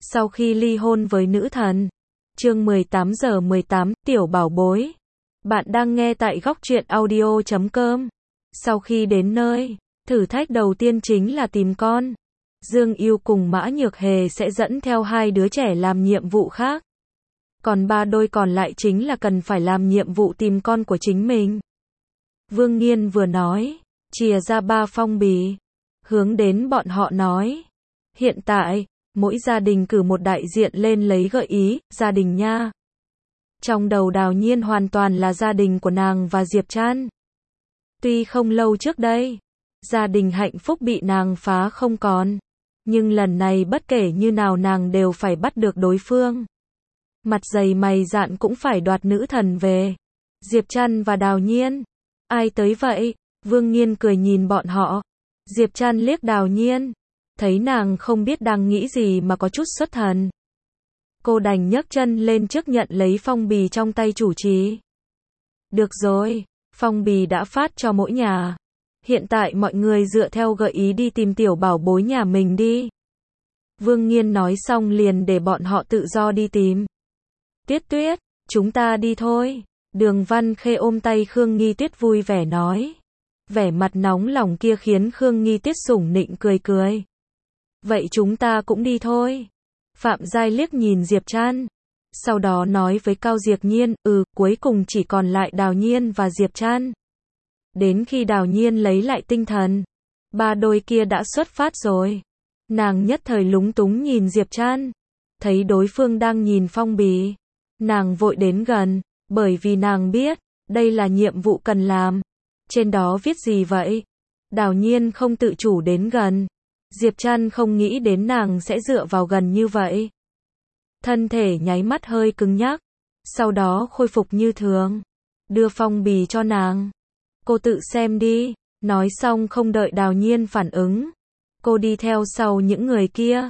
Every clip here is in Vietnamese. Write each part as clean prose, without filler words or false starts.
Sau khi ly hôn với nữ thần. Chương 18:18, tiểu bảo bối. Bạn đang nghe tại góc truyện audio.com. Sau khi đến nơi, thử thách đầu tiên chính là tìm con. Dương Yêu cùng Mã Nhược Hề sẽ dẫn theo hai đứa trẻ làm nhiệm vụ khác. Còn ba đôi còn lại chính là cần phải làm nhiệm vụ tìm con của chính mình. Vương Nghiên vừa nói, chìa ra 3 phong bì, hướng đến bọn họ nói. Hiện tại, mỗi gia đình cử một đại diện lên lấy gợi ý, gia đình nha. Trong đầu Đào Nhiên hoàn toàn là gia đình của nàng và Diệp Trăn. Tuy không lâu trước đây, gia đình hạnh phúc bị nàng phá không còn. Nhưng lần này bất kể như nào nàng đều phải bắt được đối phương. Mặt dày mày dạn cũng phải đoạt nữ thần về. Diệp Trăn và Đào Nhiên. Ai tới vậy? Vương Nghiên cười nhìn bọn họ. Diệp Trăn liếc Đào Nhiên. Thấy nàng không biết đang nghĩ gì mà có chút xuất thần. Cô đành nhấc chân lên trước nhận lấy phong bì trong tay chủ trì. Được rồi, phong bì đã phát cho mỗi nhà. Hiện tại mọi người dựa theo gợi ý đi tìm tiểu bảo bối nhà mình đi. Vương Nghiên nói xong liền để bọn họ tự do đi tìm. Tuyết Tuyết, chúng ta đi thôi. Đường Văn Khê ôm tay Khương Nghi Tuyết vui vẻ nói. Vẻ mặt nóng lòng kia khiến Khương Nghi Tuyết sủng nịnh cười cười. Vậy chúng ta cũng đi thôi. Phạm Giai liếc nhìn Diệp Trăn. Sau đó nói với Cao Diệp Nhiên, cuối cùng chỉ còn lại Đào Nhiên và Diệp Trăn. Đến khi Đào Nhiên lấy lại tinh thần, ba đôi kia đã xuất phát rồi. Nàng nhất thời lúng túng nhìn Diệp Trăn. Thấy đối phương đang nhìn phong bì. Nàng vội đến gần, bởi vì nàng biết, đây là nhiệm vụ cần làm. Trên đó viết gì vậy? Đào Nhiên không tự chủ đến gần. Diệp Trăn không nghĩ đến nàng sẽ dựa vào gần như vậy. Thân thể nháy mắt hơi cứng nhắc. Sau đó khôi phục như thường. Đưa phong bì cho nàng. Cô tự xem đi. Nói xong không đợi Đào Nhiên phản ứng. Cô đi theo sau những người kia.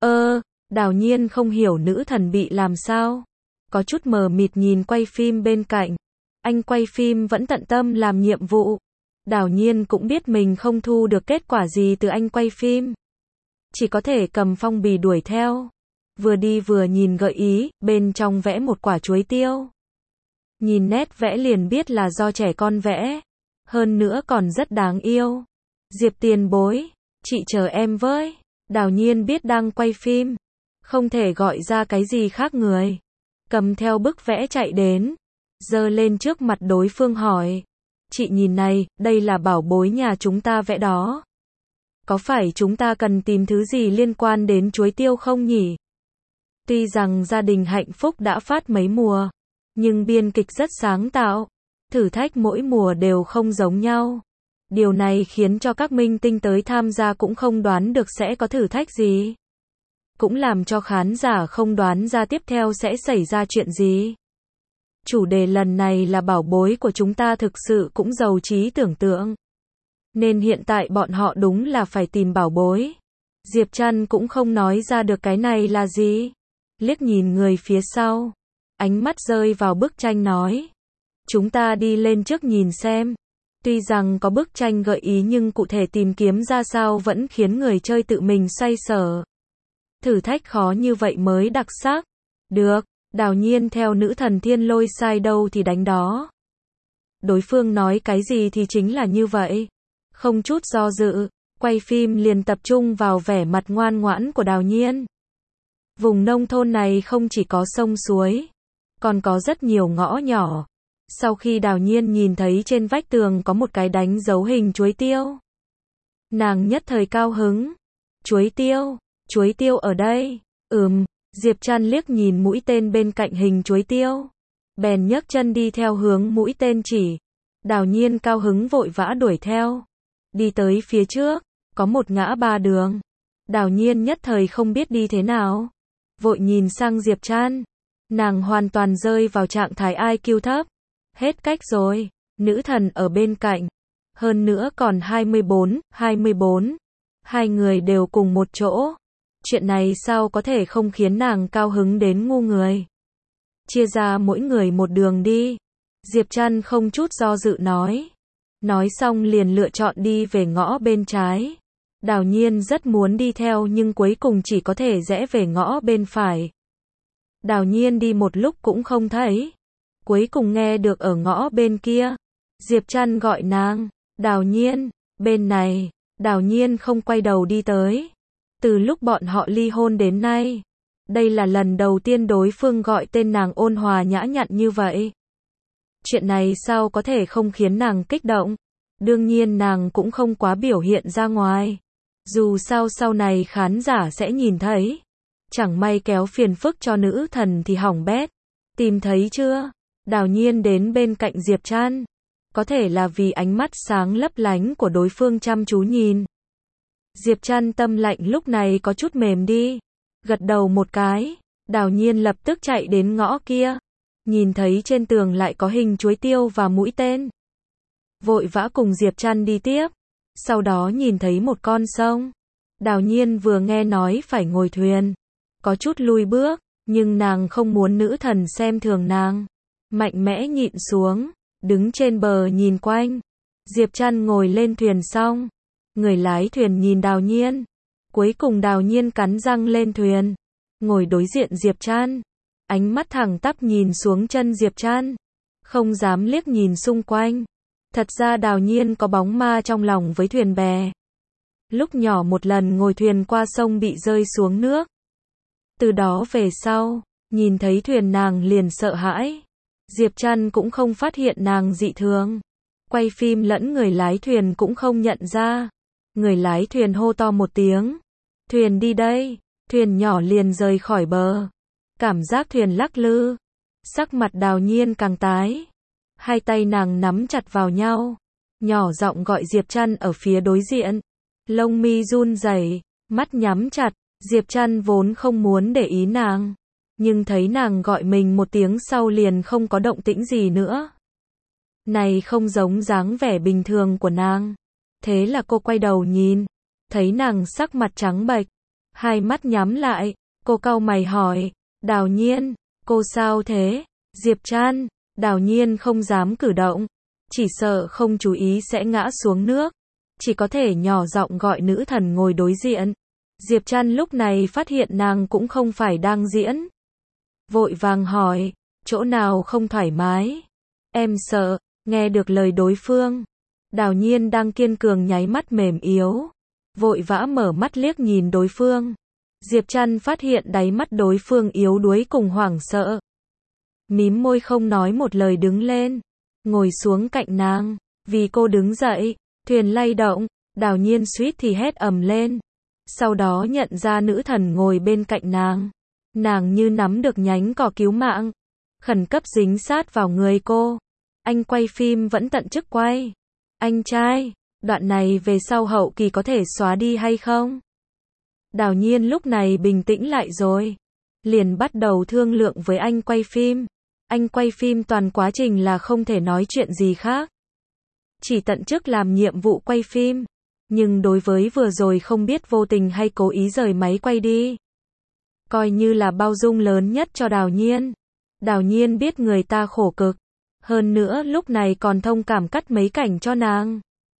Đào Nhiên không hiểu nữ thần bị làm sao. Có chút mờ mịt nhìn quay phim bên cạnh. Anh quay phim vẫn tận tâm làm nhiệm vụ. Đào Nhiên cũng biết mình không thu được kết quả gì từ anh quay phim. Chỉ có thể cầm phong bì đuổi theo. Vừa đi vừa nhìn gợi ý, bên trong vẽ một quả chuối tiêu. Nhìn nét vẽ liền biết là do trẻ con vẽ. Hơn nữa còn rất đáng yêu. Diệp tiền bối, chị chờ em với. Đào Nhiên biết đang quay phim. Không thể gọi ra cái gì khác người. Cầm theo bức vẽ chạy đến. Giơ lên trước mặt đối phương hỏi. Chị nhìn này, đây là bảo bối nhà chúng ta vẽ đó. Có phải chúng ta cần tìm thứ gì liên quan đến chuối tiêu không nhỉ? Tuy rằng gia đình hạnh phúc đã phát mấy mùa, nhưng biên kịch rất sáng tạo. Thử thách mỗi mùa đều không giống nhau. Điều này khiến cho các minh tinh tới tham gia cũng không đoán được sẽ có thử thách gì. Cũng làm cho khán giả không đoán ra tiếp theo sẽ xảy ra chuyện gì. Chủ đề lần này là bảo bối của chúng ta thực sự cũng giàu trí tưởng tượng. Nên hiện tại bọn họ đúng là phải tìm bảo bối. Diệp Trăn cũng không nói ra được cái này là gì. Liếc nhìn người phía sau. Ánh mắt rơi vào bức tranh nói. Chúng ta đi lên trước nhìn xem. Tuy rằng có bức tranh gợi ý nhưng cụ thể tìm kiếm ra sao vẫn khiến người chơi tự mình xoay sở. Thử thách khó như vậy mới đặc sắc. Được, Đào Nhiên theo nữ thần thiên lôi sai đâu thì đánh đó. Đối phương nói cái gì thì chính là như vậy. Không chút do dự, quay phim liền tập trung vào vẻ mặt ngoan ngoãn của Đào Nhiên. Vùng nông thôn này không chỉ có sông suối, còn có rất nhiều ngõ nhỏ. Sau khi Đào Nhiên nhìn thấy trên vách tường có một cái đánh dấu hình chuối tiêu. Nàng nhất thời cao hứng. Chuối tiêu ở đây. Diệp Trăn liếc nhìn mũi tên bên cạnh hình chuối tiêu. Bèn nhấc chân đi theo hướng mũi tên chỉ. Đào Nhiên cao hứng vội vã đuổi theo. Đi tới phía trước, có một ngã ba đường. Đào Nhiên nhất thời không biết đi thế nào. Vội nhìn sang Diệp Trăn. Nàng hoàn toàn rơi vào trạng thái IQ thấp. Hết cách rồi, nữ thần ở bên cạnh. Hơn nữa còn 24. Hai người đều cùng một chỗ. Chuyện này sao có thể không khiến nàng cao hứng đến ngu người. Chia ra mỗi người một đường đi. Diệp Trăn không chút do dự nói. Nói xong liền lựa chọn đi về ngõ bên trái. Đào Nhiên rất muốn đi theo nhưng cuối cùng chỉ có thể rẽ về ngõ bên phải. Đào Nhiên đi một lúc cũng không thấy. Cuối cùng nghe được ở ngõ bên kia. Diệp Trăn gọi nàng. Đào Nhiên, bên này. Đào Nhiên không quay đầu đi tới. Từ lúc bọn họ ly hôn đến nay. Đây là lần đầu tiên đối phương gọi tên nàng ôn hòa nhã nhặn như vậy. Chuyện này sao có thể không khiến nàng kích động. Đương nhiên nàng cũng không quá biểu hiện ra ngoài. Dù sao sau này khán giả sẽ nhìn thấy. Chẳng may kéo phiền phức cho nữ thần thì hỏng bét. Tìm thấy chưa? Đào Nhiên đến bên cạnh Diệp Trăn. Có thể là vì ánh mắt sáng lấp lánh của đối phương chăm chú nhìn. Diệp Trăn tâm lạnh lúc này có chút mềm đi. Gật đầu một cái. Đào Nhiên lập tức chạy đến ngõ kia. Nhìn thấy trên tường lại có hình chuối tiêu và mũi tên. Vội vã cùng Diệp Trăn đi tiếp. Sau đó nhìn thấy một con sông. Đào Nhiên vừa nghe nói phải ngồi thuyền. Có chút lùi bước. Nhưng nàng không muốn nữ thần xem thường nàng. Mạnh mẽ nhịn xuống. Đứng trên bờ nhìn quanh. Diệp Trăn ngồi lên thuyền xong. Người lái thuyền nhìn Đào Nhiên. Cuối cùng Đào Nhiên cắn răng lên thuyền. Ngồi đối diện Diệp Trăn. Ánh mắt thẳng tắp nhìn xuống chân Diệp Trăn. Không dám liếc nhìn xung quanh. Thật ra Đào Nhiên có bóng ma trong lòng với thuyền bè. Lúc nhỏ một lần ngồi thuyền qua sông bị rơi xuống nước. Từ đó về sau, nhìn thấy thuyền nàng liền sợ hãi. Diệp Trăn cũng không phát hiện nàng dị thường. Quay phim lẫn người lái thuyền cũng không nhận ra. Người lái thuyền hô to một tiếng. Thuyền đi đây. Thuyền nhỏ liền rời khỏi bờ. Cảm giác thuyền lắc lư. Sắc mặt Đào Nhiên càng tái. Hai tay nàng nắm chặt vào nhau. Nhỏ giọng gọi Diệp Trăn ở phía đối diện. Lông mi run rẩy, mắt nhắm chặt. Diệp Trăn vốn không muốn để ý nàng. Nhưng thấy nàng gọi mình một tiếng sau liền không có động tĩnh gì nữa. Này không giống dáng vẻ bình thường của nàng. Thế là cô quay đầu nhìn. Thấy nàng sắc mặt trắng bệch. Hai mắt nhắm lại. Cô cau mày hỏi. Đào Nhiên, cô sao thế? Diệp Trăn. Đào Nhiên không dám cử động. Chỉ sợ không chú ý sẽ ngã xuống nước. Chỉ có thể nhỏ giọng gọi nữ thần ngồi đối diện. Diệp Trăn lúc này phát hiện nàng cũng không phải đang diễn. Vội vàng hỏi. Chỗ nào không thoải mái? Em sợ. Nghe được lời đối phương. Đào Nhiên đang kiên cường nháy mắt mềm yếu. Vội vã mở mắt liếc nhìn đối phương. Diệp Trăn phát hiện đáy mắt đối phương yếu đuối cùng hoảng sợ. Mím môi không nói một lời đứng lên. Ngồi xuống cạnh nàng. Vì cô đứng dậy. Thuyền lay động. Đào Nhiên suýt thì hét ầm lên. Sau đó nhận ra nữ thần ngồi bên cạnh nàng. Nàng như nắm được nhánh cỏ cứu mạng. Khẩn cấp dính sát vào người cô. Anh quay phim vẫn tận chức quay. Anh trai, đoạn này về sau hậu kỳ có thể xóa đi hay không? Đào Nhiên lúc này bình tĩnh lại rồi. Liền bắt đầu thương lượng với anh quay phim. Anh quay phim toàn quá trình là không thể nói chuyện gì khác. Chỉ tận chức làm nhiệm vụ quay phim. Nhưng đối với vừa rồi không biết vô tình hay cố ý rời máy quay đi. Coi như là bao dung lớn nhất cho Đào Nhiên. Đào Nhiên biết người ta khổ cực. Hơn nữa lúc này còn thông cảm cắt mấy cảnh cho nàng.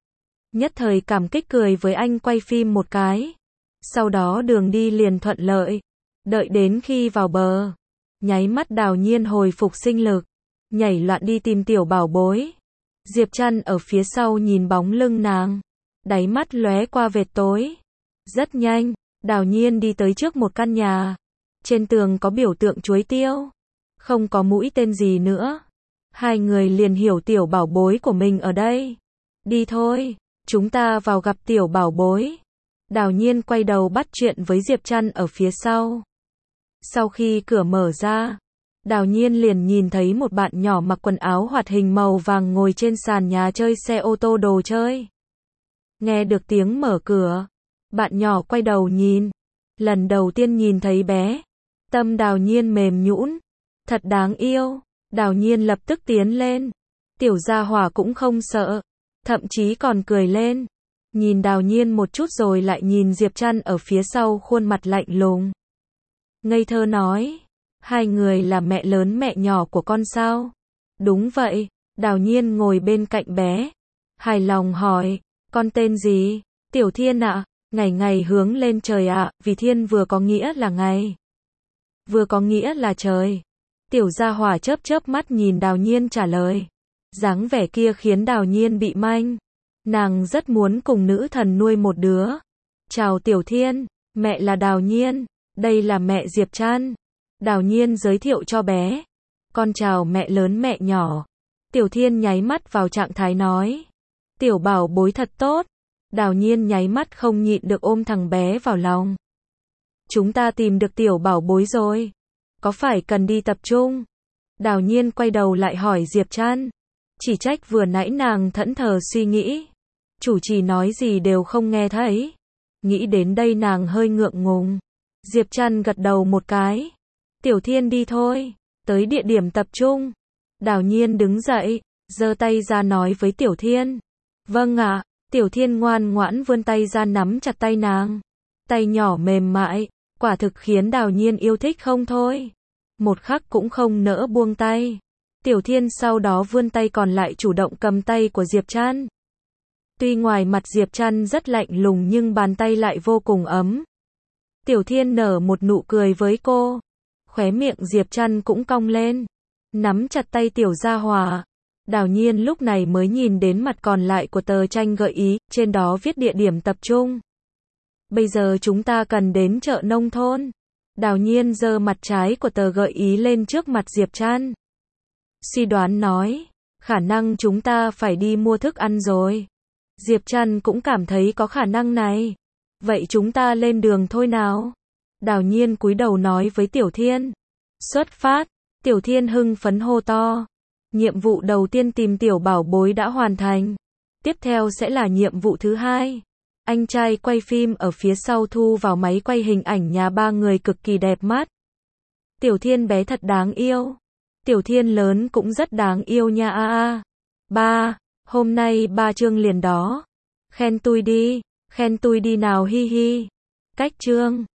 Nhất thời cảm kích cười với anh quay phim một cái. Sau đó đường đi liền thuận lợi. Đợi đến khi vào bờ. Nháy mắt Đào Nhiên hồi phục sinh lực. Nhảy loạn đi tìm tiểu bảo bối. Diệp Trăn ở phía sau nhìn bóng lưng nàng. Đáy mắt lóe qua vệt tối. Rất nhanh, Đào Nhiên đi tới trước một căn nhà. Trên tường có biểu tượng chuối tiêu. Không có mũi tên gì nữa. Hai người liền hiểu tiểu bảo bối của mình ở đây. Đi thôi, chúng ta vào gặp tiểu bảo bối. Đào Nhiên quay đầu bắt chuyện với Diệp Trăn ở phía sau. Sau khi cửa mở ra, Đào Nhiên liền nhìn thấy một bạn nhỏ mặc quần áo hoạt hình màu vàng ngồi trên sàn nhà chơi xe ô tô đồ chơi. Nghe được tiếng mở cửa, bạn nhỏ quay đầu nhìn. Lần đầu tiên nhìn thấy bé, tâm Đào Nhiên mềm nhũn. Thật đáng yêu. Đào Nhiên lập tức tiến lên. Tiểu gia hỏa cũng không sợ. Thậm chí còn cười lên. Nhìn Đào Nhiên một chút rồi lại nhìn Diệp Trăn ở phía sau khuôn mặt lạnh lùng. Ngây thơ nói. Hai người là mẹ lớn mẹ nhỏ của con sao? Đúng vậy. Đào Nhiên ngồi bên cạnh bé. Hài lòng hỏi. Con tên gì? Tiểu Thiên ạ. Ngày ngày hướng lên trời ạ, vì thiên vừa có nghĩa là ngày, vừa có nghĩa là trời. Tiểu gia hỏa chớp chớp mắt nhìn Đào Nhiên trả lời. Dáng vẻ kia khiến Đào Nhiên bị manh. Nàng rất muốn cùng nữ thần nuôi một đứa. Chào Tiểu Thiên, mẹ là Đào Nhiên, đây là mẹ Diệp Trăn. Đào Nhiên giới thiệu cho bé. Con chào mẹ lớn mẹ nhỏ. Tiểu Thiên nháy mắt vào trạng thái nói. Tiểu bảo bối thật tốt. Đào Nhiên nháy mắt không nhịn được ôm thằng bé vào lòng. Chúng ta tìm được tiểu bảo bối rồi. Có phải cần đi tập trung? Đào Nhiên quay đầu lại hỏi Diệp Trăn. Chỉ trách vừa nãy nàng thẫn thờ suy nghĩ. Chủ trì nói gì đều không nghe thấy. Nghĩ đến đây nàng hơi ngượng ngùng. Diệp Trăn gật đầu một cái. Tiểu Thiên đi thôi. Tới địa điểm tập trung. Đào Nhiên đứng dậy, giơ tay ra nói với Tiểu Thiên. Vâng ạ. Tiểu Thiên ngoan ngoãn vươn tay ra nắm chặt tay nàng. Tay nhỏ mềm mại, quả thực khiến Đào Nhiên yêu thích không thôi. Một khắc cũng không nỡ buông tay. Tiểu Thiên sau đó vươn tay còn lại chủ động cầm tay của Diệp Trăn. Tuy ngoài mặt Diệp Trăn rất lạnh lùng nhưng bàn tay lại vô cùng ấm. Tiểu Thiên nở một nụ cười với cô. Khóe miệng Diệp Trăn cũng cong lên. Nắm chặt tay tiểu gia hỏa. Đào Nhiên lúc này mới nhìn đến mặt còn lại của tờ tranh gợi ý, trên đó viết địa điểm tập trung. Bây giờ chúng ta cần đến chợ nông thôn. Đào Nhiên giơ mặt trái của tờ gợi ý lên trước mặt Diệp Trăn. Suy đoán nói, khả năng chúng ta phải đi mua thức ăn rồi. Diệp Trăn cũng cảm thấy có khả năng này. Vậy chúng ta lên đường thôi nào. Đào Nhiên cúi đầu nói với Tiểu Thiên. Xuất phát. Tiểu Thiên hưng phấn hô to. Nhiệm vụ đầu tiên tìm tiểu bảo bối đã hoàn thành. Tiếp theo sẽ là nhiệm vụ thứ hai. Anh trai quay phim ở phía sau thu vào máy quay hình ảnh nhà ba người cực kỳ đẹp mắt. Tiểu Thiên bé thật đáng yêu. Tiểu Thiên lớn cũng rất đáng yêu nha a a. Ba, hôm nay ba chương liền đó. Khen tôi đi nào hi hi. Cách chương.